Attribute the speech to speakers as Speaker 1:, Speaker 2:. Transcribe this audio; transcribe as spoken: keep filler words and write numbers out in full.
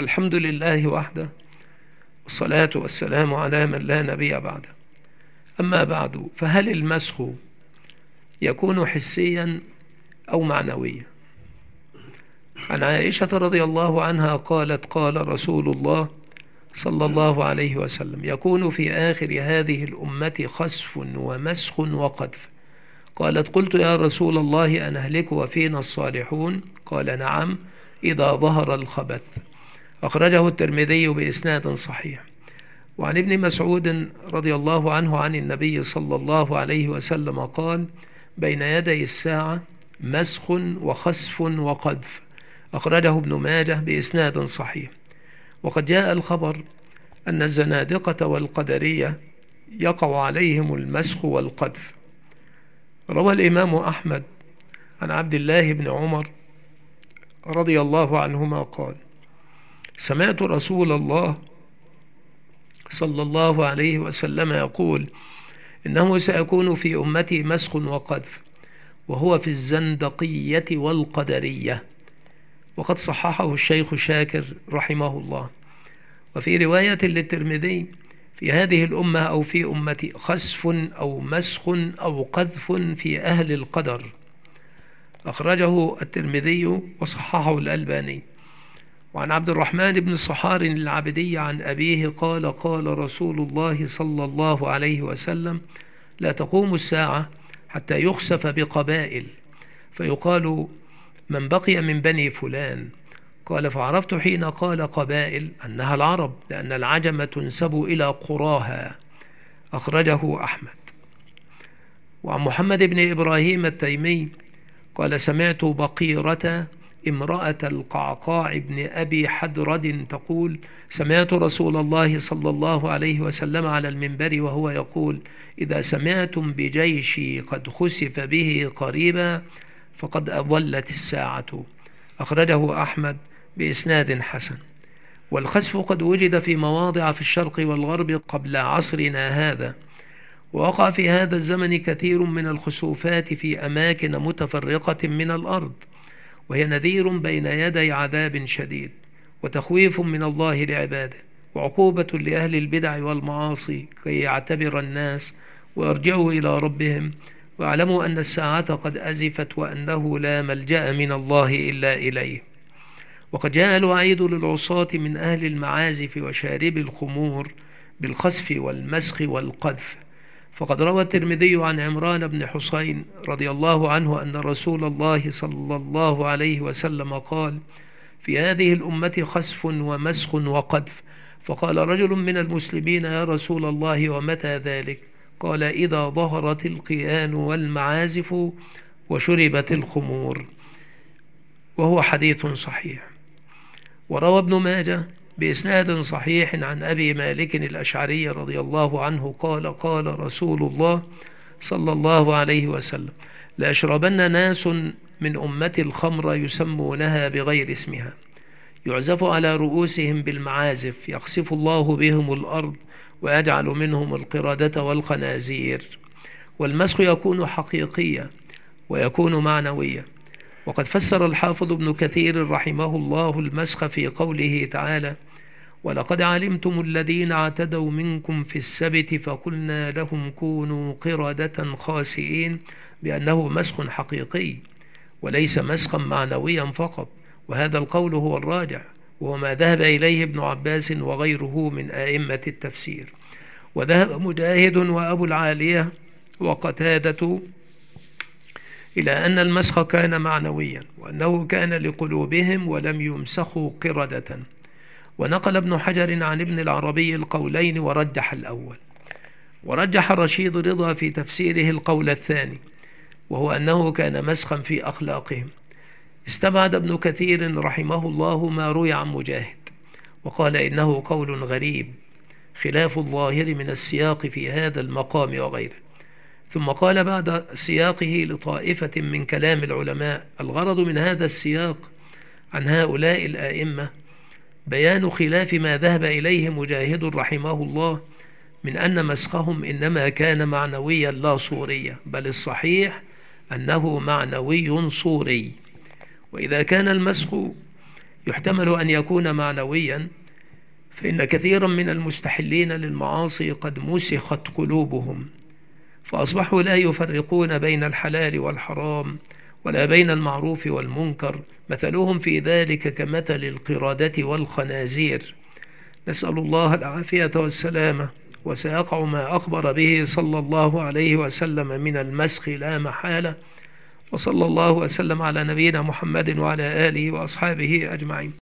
Speaker 1: الحمد لله وحده، والصلاة والسلام على من لا نبي بعده. أما بعد، فهل المسخ يكون حسيا أو معنويا؟ عن عائشة رضي الله عنها قالت: قال رسول الله صلى الله عليه وسلم: يكون في آخر هذه الأمة خسف ومسخ وقذف. قالت: قلت يا رسول الله أنهلك وفينا الصالحون؟ قال: نعم، إذا ظهر الخبث. أخرجه الترمذي بإسناد صحيح. وعن ابن مسعود رضي الله عنه عن النبي صلى الله عليه وسلم قال: بين يدي الساعة مسخ وخسف وقذف. أخرجه ابن ماجه بإسناد صحيح. وقد جاء الخبر أن الزنادقة والقدرية يقع عليهم المسخ والقذف. روى الإمام أحمد عن عبد الله بن عمر رضي الله عنهما قال: سمعت رسول الله صلى الله عليه وسلم يقول: إنه سيكون في أمتي مسخ وقذف، وهو في الزندقية والقدرية. وقد صححه الشيخ شاكر رحمه الله. وفي رواية للترمذي: في هذه الأمة أو في أمتي خسف أو مسخ أو قذف في أهل القدر. أخرجه الترمذي وصححه الألباني. وعن عبد الرحمن بن الصحار العبدي عن أبيه قال: قال رسول الله صلى الله عليه وسلم: لا تقوم الساعة حتى يخسف بقبائل، فيقال: من بقي من بني فلان؟ قال: فعرفت حين قال قبائل أنها العرب، لأن العجم تنسب إلى قراها. أخرجه أحمد. وعن محمد بن إبراهيم التيمي قال: سمعت بقيرة امرأة القعقاع بن أبي حدرد تقول: سمعت رسول الله صلى الله عليه وسلم على المنبر وهو يقول: إذا سمعتم بجيشي قد خسف به قريبا فقد أضلت الساعة. أخرجه أحمد بإسناد حسن. والخسف قد وجد في مواضع في الشرق والغرب قبل عصرنا هذا، ووقع في هذا الزمن كثير من الخسوفات في أماكن متفرقة من الأرض، وهي نذير بين يدي عذاب شديد، وتخويف من الله لعباده، وعقوبة لأهل البدع والمعاصي كي يعتبر الناس ويرجعوا إلى ربهم واعلموا أن الساعة قد أزفت وأنه لا ملجأ من الله إلا إليه. وقد جاء الوعيد للعصاة من أهل المعازف وشارب الخمور بالخسف والمسخ والقذف. فقد روى الترمذي عن عمران بن حسين رضي الله عنه أن رسول الله صلى الله عليه وسلم قال: في هذه الأمة خسف ومسخ وقذف. فقال رجل من المسلمين: يا رسول الله ومتى ذلك؟ قال: إذا ظهرت القيان والمعازف وشربت الخمور. وهو حديث صحيح. وروى ابن ماجه بإسناد صحيح عن أبي مالك الأشعري رضي الله عنه قال: قال رسول الله صلى الله عليه وسلم: لأشربن ناس من أمة الخمر يسمونها بغير اسمها، يعزف على رؤوسهم بالمعازف، يخسف الله بهم الأرض ويجعل منهم القردة والخنازير. والمسخ يكون حقيقيا ويكون معنويا. وقد فسر الحافظ ابن كثير رحمه الله المسخ في قوله تعالى: ولقد علمتم الذين اعتدوا منكم في السبت فقلنا لهم كونوا قردة خاسئين، بأنه مسخ حقيقي وليس مسخا معنويا فقط. وهذا القول هو الراجح، وهو ما ذهب إليه ابن عباس وغيره من آئمة التفسير. وذهب مجاهد وأبو العالية وقتادة إلى أن المسخ كان معنويا، وأنه كان لقلوبهم ولم يمسخوا قردة. ونقل ابن حجر عن ابن العربي القولين ورجح الأول. ورجح رشيد رضا في تفسيره القول الثاني، وهو أنه كان مسخا في أخلاقهم. استبعد ابن كثير رحمه الله ما روي عن مجاهد، وقال إنه قول غريب خلاف الظاهر من السياق في هذا المقام وغيره. ثم قال بعد سياقه لطائفة من كلام العلماء: الغرض من هذا السياق عن هؤلاء الآئمة بيان خلاف ما ذهب إليه مجاهد رحمه الله من أن مسخهم إنما كان معنويا لا صوريا، بل الصحيح أنه معنوي صوري. وإذا كان المسخ يحتمل أن يكون معنويا، فإن كثيرا من المستحلين للمعاصي قد مسخت قلوبهم، فأصبحوا لا يفرقون بين الحلال والحرام ولا بين المعروف والمنكر، مثلهم في ذلك كمثل القردة والخنازير. نسأل الله العافية والسلامة، وسيقع ما أخبر به صلى الله عليه وسلم من المسخ لا محالة. وصلى الله وسلم على نبينا محمد وعلى آله وأصحابه أجمعين.